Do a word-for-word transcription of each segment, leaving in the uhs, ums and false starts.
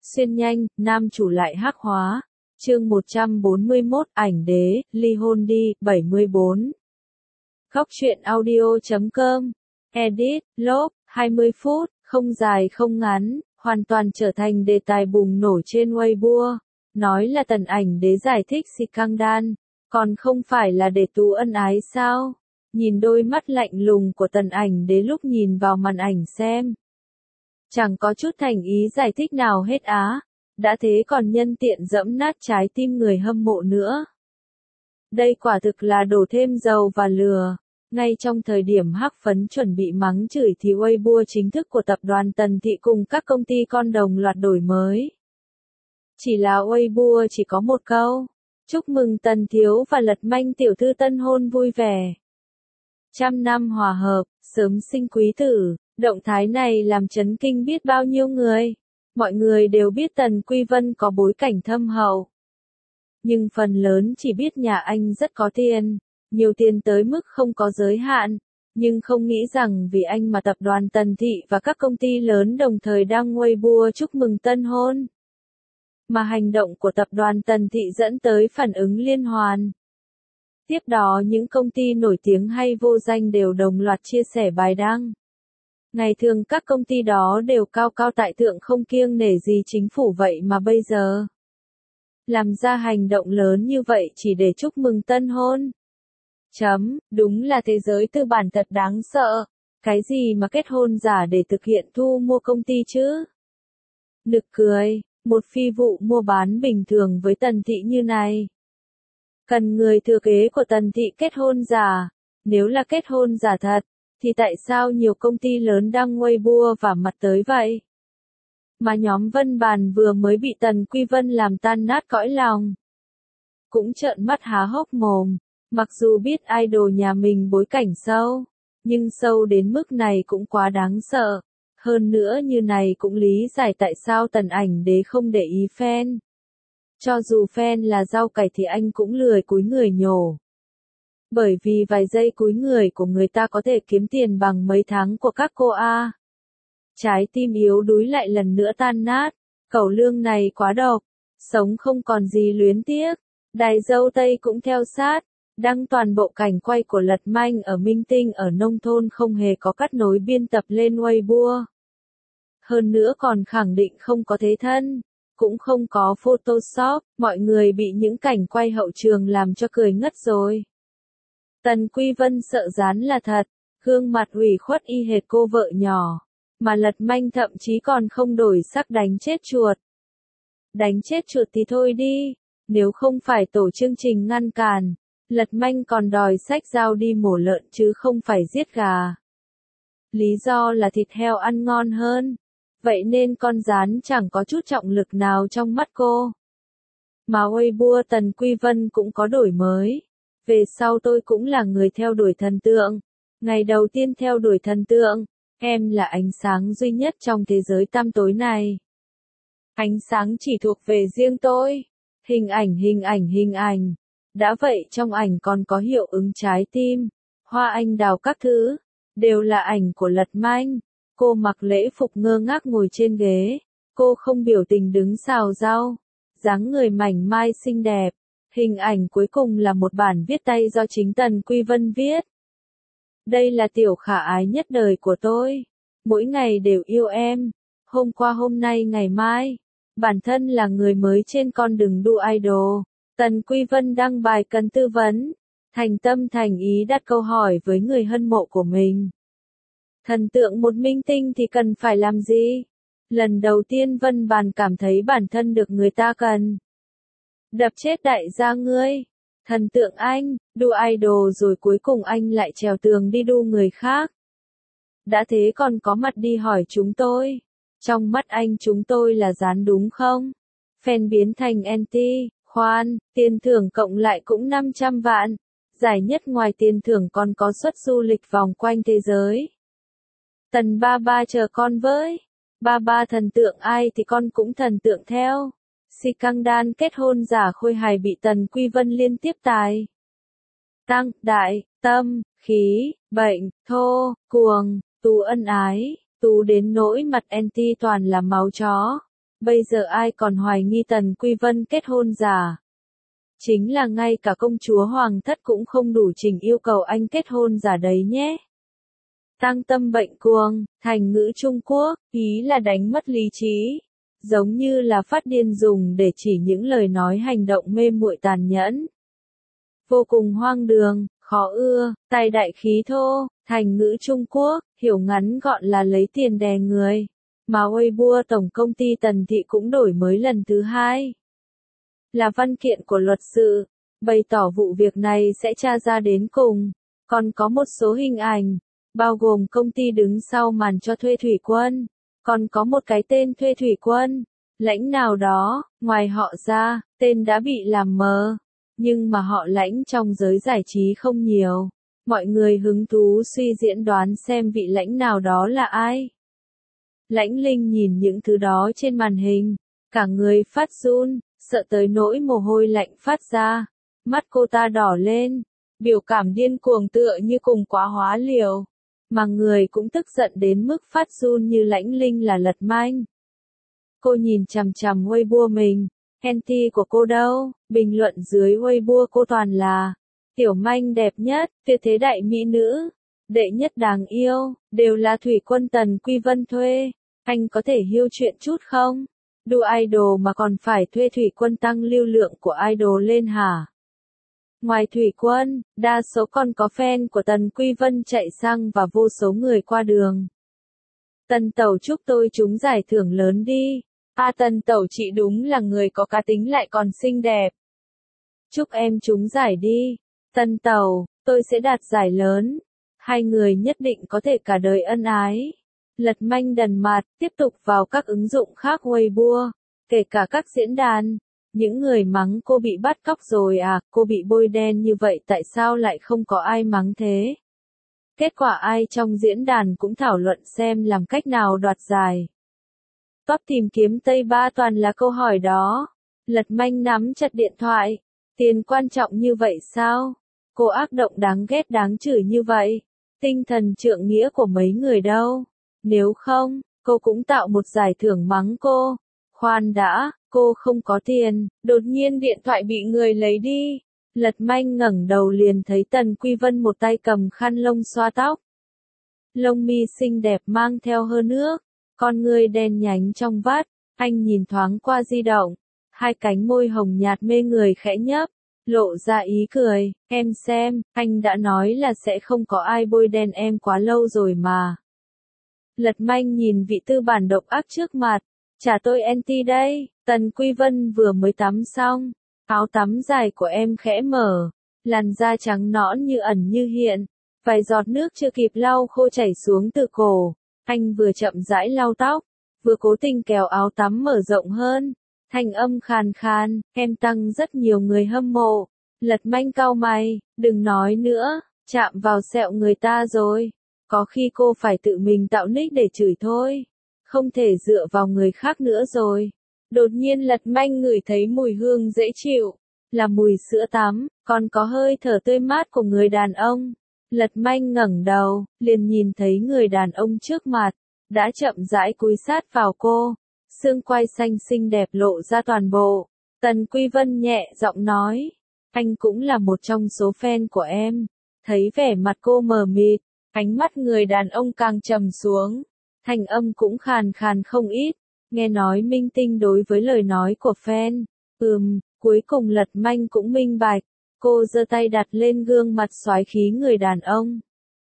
Xuyên nhanh, nam chủ lại hắc hóa. Chương một trăm bốn mươi mốt, ảnh đế, ly hôn đi, bảy mươi bốn. Góc truyện audio chấm com. Edit, lốp, hai mươi phút, không dài không ngắn, hoàn toàn trở thành đề tài bùng nổ trên Weibo. Nói là tần ảnh đế giải thích scandal, còn không phải là để tú ân ái sao? Nhìn đôi mắt lạnh lùng của tần ảnh đế lúc nhìn vào màn ảnh xem. Chẳng có chút thành ý giải thích nào hết á, đã thế còn nhân tiện dẫm nát trái tim người hâm mộ nữa. Đây quả thực là đổ thêm dầu và lửa. Ngay trong thời điểm hắc phấn chuẩn bị mắng chửi thì Weibo chính thức của tập đoàn Tần Thị cùng các công ty con đồng loạt đổi mới. Chỉ là Weibo chỉ có một câu, chúc mừng Tần Thiếu và Lật Manh tiểu thư tân hôn vui vẻ. Trăm năm hòa hợp, sớm sinh quý tử, động thái này làm chấn kinh biết bao nhiêu người. Mọi người đều biết Tần Quy Vân có bối cảnh thâm hậu. Nhưng phần lớn chỉ biết nhà anh rất có tiền, nhiều tiền tới mức không có giới hạn, nhưng không nghĩ rằng vì anh mà tập đoàn Tần Thị và các công ty lớn đồng thời đang Weibo chúc mừng tân hôn. Mà hành động của tập đoàn Tần Thị dẫn tới phản ứng liên hoàn. Tiếp đó những công ty nổi tiếng hay vô danh đều đồng loạt chia sẻ bài đăng. Ngày thường các công ty đó đều cao cao tại thượng không kiêng nể gì chính phủ vậy mà bây giờ làm ra hành động lớn như vậy chỉ để chúc mừng tân hôn. Chấm, đúng là thế giới tư bản thật đáng sợ. Cái gì mà kết hôn giả để thực hiện thu mua công ty chứ? Nực cười, một phi vụ mua bán bình thường với Tần Thị như này. Cần người thừa kế của Tần Thị kết hôn giả. Nếu là kết hôn giả thật, thì tại sao nhiều công ty lớn đăng Weibo và mặt tới vậy? Mà nhóm Vân Bàn vừa mới bị Tần Quy Vân làm tan nát cõi lòng. Cũng trợn mắt há hốc mồm, mặc dù biết idol nhà mình bối cảnh sâu, nhưng sâu đến mức này cũng quá đáng sợ. Hơn nữa như này cũng lý giải tại sao Tần ảnh đế không để ý fan. Cho dù fan là rau cải thì anh cũng lười cúi người nhổ. Bởi vì vài giây cúi người của người ta có thể kiếm tiền bằng mấy tháng của các cô A. Trái tim yếu đuối lại lần nữa tan nát. Cẩu lương này quá độc. Sống không còn gì luyến tiếc. Đài dâu Tây cũng theo sát. Đăng toàn bộ cảnh quay của Lật Manh ở Minh Tinh ở nông thôn không hề có cắt nối biên tập lên Weibo. Hơn nữa còn khẳng định không có thế thân. Cũng không có Photoshop. Mọi người bị những cảnh quay hậu trường làm cho cười ngất rồi. Tần Quy Vân sợ dán là thật, gương mặt ủy khuất y hệt cô vợ nhỏ, mà Lật Manh thậm chí còn không đổi sắc đánh chết chuột. Đánh chết chuột thì thôi đi, nếu không phải tổ chương trình ngăn cản, Lật Manh còn đòi xách dao đi mổ lợn chứ không phải giết gà. Lý do là thịt heo ăn ngon hơn, vậy nên con rán chẳng có chút trọng lực nào trong mắt cô. Mà Weibo Tần Quy Vân cũng có đổi mới. Về sau tôi cũng là người theo đuổi thần tượng. Ngày đầu tiên theo đuổi thần tượng, em là ánh sáng duy nhất trong thế giới tăm tối này. Ánh sáng chỉ thuộc về riêng tôi. Hình ảnh hình ảnh hình ảnh. Đã vậy trong ảnh còn có hiệu ứng trái tim, hoa anh đào các thứ. Đều là ảnh của Lật Manh. Cô mặc lễ phục ngơ ngác ngồi trên ghế. Cô không biểu tình đứng xào rau. Dáng người mảnh mai xinh đẹp. Hình ảnh cuối cùng là một bản viết tay do chính Tần Quy Vân viết. Đây là tiểu khả ái nhất đời của tôi. Mỗi ngày đều yêu em. Hôm qua hôm nay ngày mai. Bản thân là người mới trên con đường đu idol. Tần Quy Vân đăng bài cần tư vấn. Thành tâm thành ý đặt câu hỏi với người hâm mộ của mình. Thần tượng một minh tinh thì cần phải làm gì? Lần đầu tiên Vân Bàn cảm thấy bản thân được người ta cần. Đập chết đại gia ngươi. Thần tượng anh, đu idol rồi cuối cùng anh lại trèo tường đi đu người khác. Đã thế còn có mặt đi hỏi chúng tôi. Trong mắt anh chúng tôi là rán đúng không? Fan biến thành anti, khoan, tiền thưởng cộng lại cũng năm trăm vạn. Giải nhất ngoài tiền thưởng còn có suất du lịch vòng quanh thế giới. Tần ba ba chờ con với. Ba ba thần tượng ai thì con cũng thần tượng theo. Scandal kết hôn giả khôi hài bị Tần Quy Vân liên tiếp tài. Tăng, đại, tâm, khí, bệnh, thô, cuồng, tú ân ái, tú đến nỗi mặt anti toàn là máu chó. Bây giờ ai còn hoài nghi Tần Quy Vân kết hôn giả? Chính là ngay cả công chúa hoàng thất cũng không đủ trình yêu cầu anh kết hôn giả đấy nhé. Tăng tâm bệnh cuồng, thành ngữ Trung Quốc, ý là đánh mất lý trí. Giống như là phát điên dùng để chỉ những lời nói hành động mê muội tàn nhẫn. Vô cùng hoang đường, khó ưa, tài đại khí thô, thành ngữ Trung Quốc, hiểu ngắn gọn là lấy tiền đè người. Mà Weibo tổng công ty Tần Thị cũng đổi mới lần thứ hai. Là văn kiện của luật sư, bày tỏ vụ việc này sẽ tra ra đến cùng. Còn có một số hình ảnh, bao gồm công ty đứng sau màn cho thuê thủy quân. Còn có một cái tên thuê thủy quân, lãnh nào đó, ngoài họ ra, tên đã bị làm mờ. Nhưng mà họ lãnh trong giới giải trí không nhiều. Mọi người hứng thú suy diễn đoán xem vị lãnh nào đó là ai. Lãnh Linh nhìn những thứ đó trên màn hình, cả người phát run, sợ tới nỗi mồ hôi lạnh phát ra. Mắt cô ta đỏ lên, biểu cảm điên cuồng tựa như cùng quá hóa liều. Mà người cũng tức giận đến mức phát run như Lãnh Linh là Lật Manh. Cô nhìn chằm chằm Weibo mình, anti của cô đâu, bình luận dưới Weibo cô toàn là tiểu manh đẹp nhất, tuyệt thế đại mỹ nữ, đệ nhất đáng yêu, đều là thủy quân Tần Quy Vân thuê. Anh có thể hiêu chuyện chút không? Đu idol mà còn phải thuê thủy quân tăng lưu lượng của idol lên hả? Ngoài thủy quân, đa số còn có fan của Tần Quy Vân chạy xăng và vô số người qua đường. Tần tẩu chúc tôi trúng giải thưởng lớn đi. À Tần tẩu chị đúng là người có cá tính lại còn xinh đẹp. Chúc em trúng giải đi. Tần tẩu, tôi sẽ đạt giải lớn. Hai người nhất định có thể cả đời ân ái. Lật Manh đần mặt, tiếp tục vào các ứng dụng khác Weibo, kể cả các diễn đàn. Những người mắng cô bị bắt cóc rồi à, cô bị bôi đen như vậy tại sao lại không có ai mắng thế? Kết quả ai trong diễn đàn cũng thảo luận xem làm cách nào đoạt giải. Top tìm kiếm Tây Ba toàn là câu hỏi đó. Lật Manh nắm chặt điện thoại. Tiền quan trọng như vậy sao? Cô ác động đáng ghét đáng chửi như vậy. Tinh thần trượng nghĩa của mấy người đâu? Nếu không, cô cũng tạo một giải thưởng mắng cô. Khoan đã, cô không có tiền, đột nhiên điện thoại bị người lấy đi. Lật Manh ngẩng đầu liền thấy Tần Quy Vân một tay cầm khăn lông xoa tóc. Lông mi xinh đẹp mang theo hơi nước, con người đen nhánh trong vắt, anh nhìn thoáng qua di động. Hai cánh môi hồng nhạt mê người khẽ nhấp, lộ ra ý cười, em xem, anh đã nói là sẽ không có ai bôi đen em quá lâu rồi mà. Lật Manh nhìn vị tư bản độc ác trước mặt, trả tôi anti đây. Tần Quy Vân vừa mới tắm xong, áo tắm dài của em khẽ mở, làn da trắng nõn như ẩn như hiện, vài giọt nước chưa kịp lau khô chảy xuống từ cổ. Anh vừa chậm rãi lau tóc, vừa cố tình kéo áo tắm mở rộng hơn, thanh âm khàn khàn, em tăng rất nhiều người hâm mộ. Lật Manh cau mày, đừng nói nữa, chạm vào sẹo người ta rồi. Có khi cô phải tự mình tạo nick để chửi thôi. Không thể dựa vào người khác nữa rồi. Đột nhiên Lật Manh ngửi thấy mùi hương dễ chịu. Là mùi sữa tắm, còn có hơi thở tươi mát của người đàn ông. Lật Manh ngẩng đầu, liền nhìn thấy người đàn ông trước mặt. Đã chậm rãi cúi sát vào cô. Xương quai xanh xinh đẹp lộ ra toàn bộ. Tần Quy Vân nhẹ giọng nói. Anh cũng là một trong số fan của em. Thấy vẻ mặt cô mờ mịt. Ánh mắt người đàn ông càng trầm xuống, thanh âm cũng khàn khàn không ít, nghe nói minh tinh đối với lời nói của fan. Ừm, cuối cùng Lật Manh cũng minh bạch, cô giơ tay đặt lên gương mặt soái khí người đàn ông.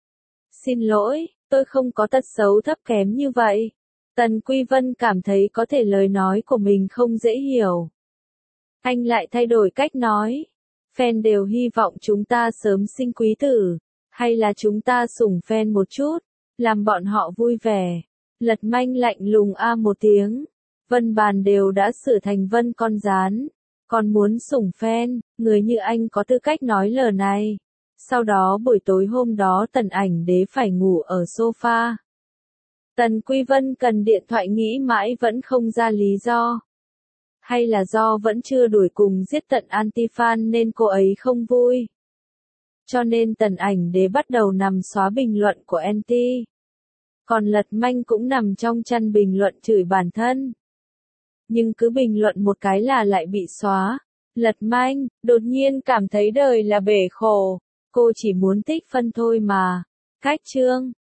Xin lỗi, tôi không có tật xấu thấp kém như vậy. Tần Quy Vân cảm thấy có thể lời nói của mình không dễ hiểu. Anh lại thay đổi cách nói. Fan đều hy vọng chúng ta sớm sinh quý tử. Hay là chúng ta sủng fan một chút, làm bọn họ vui vẻ. Lật Manh lạnh lùng a một tiếng. Vân bàn đều đã sửa thành Vân con rán. Còn muốn sủng fan, người như anh có tư cách nói lời này. Sau đó buổi tối hôm đó Tần Ảnh Đế phải ngủ ở sofa. Tần Quy Vân cần điện thoại nghĩ mãi vẫn không ra lý do. Hay là do vẫn chưa đuổi cùng giết tận anti-fan nên cô ấy không vui. Cho nên Tần Ảnh Đế bắt đầu nằm xóa bình luận của anti. Còn Lật Manh cũng nằm trong chăn bình luận chửi bản thân. nhưng cứ bình luận một cái là lại bị xóa. Lật manh, đột nhiên cảm thấy đời là bể khổ. Cô chỉ muốn tích phân thôi mà. Cách chương